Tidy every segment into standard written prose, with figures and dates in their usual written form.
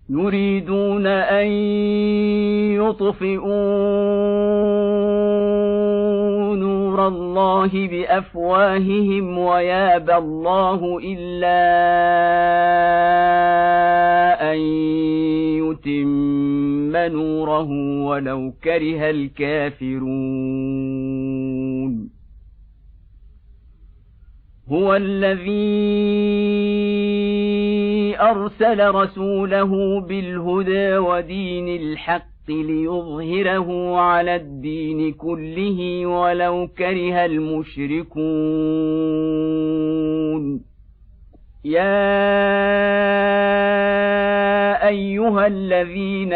يريدون أن يطفئوا نور الله بأفواههم ويابى الله إلا أن يتم نوره ولو كره الكافرون هو الذي أرسل رسوله بالهدى ودين الحق ليظهره على الدين كله ولو كره المشركون يا أيها الذين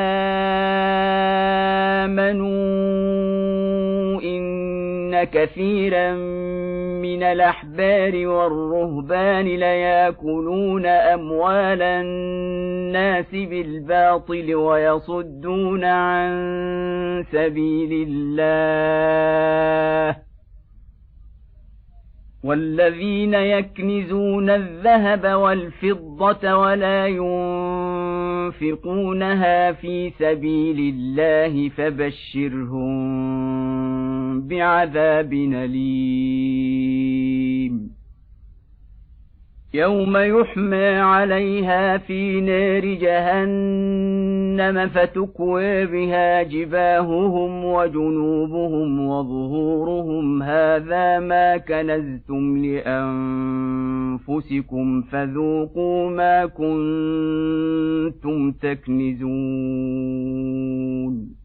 آمنوا إن كثيرا من الأحبار والرهبان ليأكلون أموال الناس بالباطل ويصدون عن سبيل الله والذين يكنزون الذهب والفضة ولا ينفقونها في سبيل الله فبشرهم بعذاب أليم يوم يحمى عليها في نار جهنم فتكوى بها جباههم وجنوبهم وظهورهم هذا ما كنزتم لأنفسكم فذوقوا ما كنتم تكنزون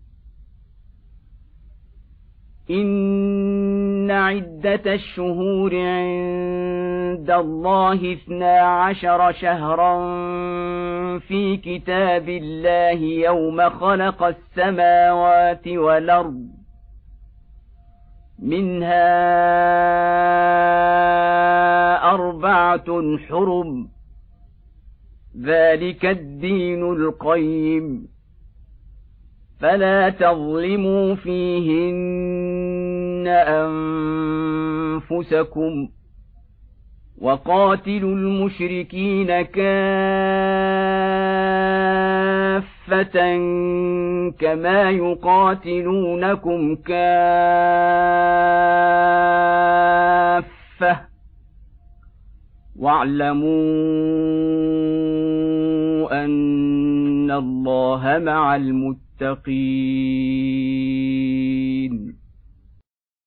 إن عدة الشهور عند الله 12 شهرا في كتاب الله يوم خلق السماوات والأرض منها 4 حرم ذلك الدين القيم فلا تظلموا فيهن أنفسكم وقاتلوا المشركين كافة كما يقاتلونكم كافة واعلموا أن الله مع المتقين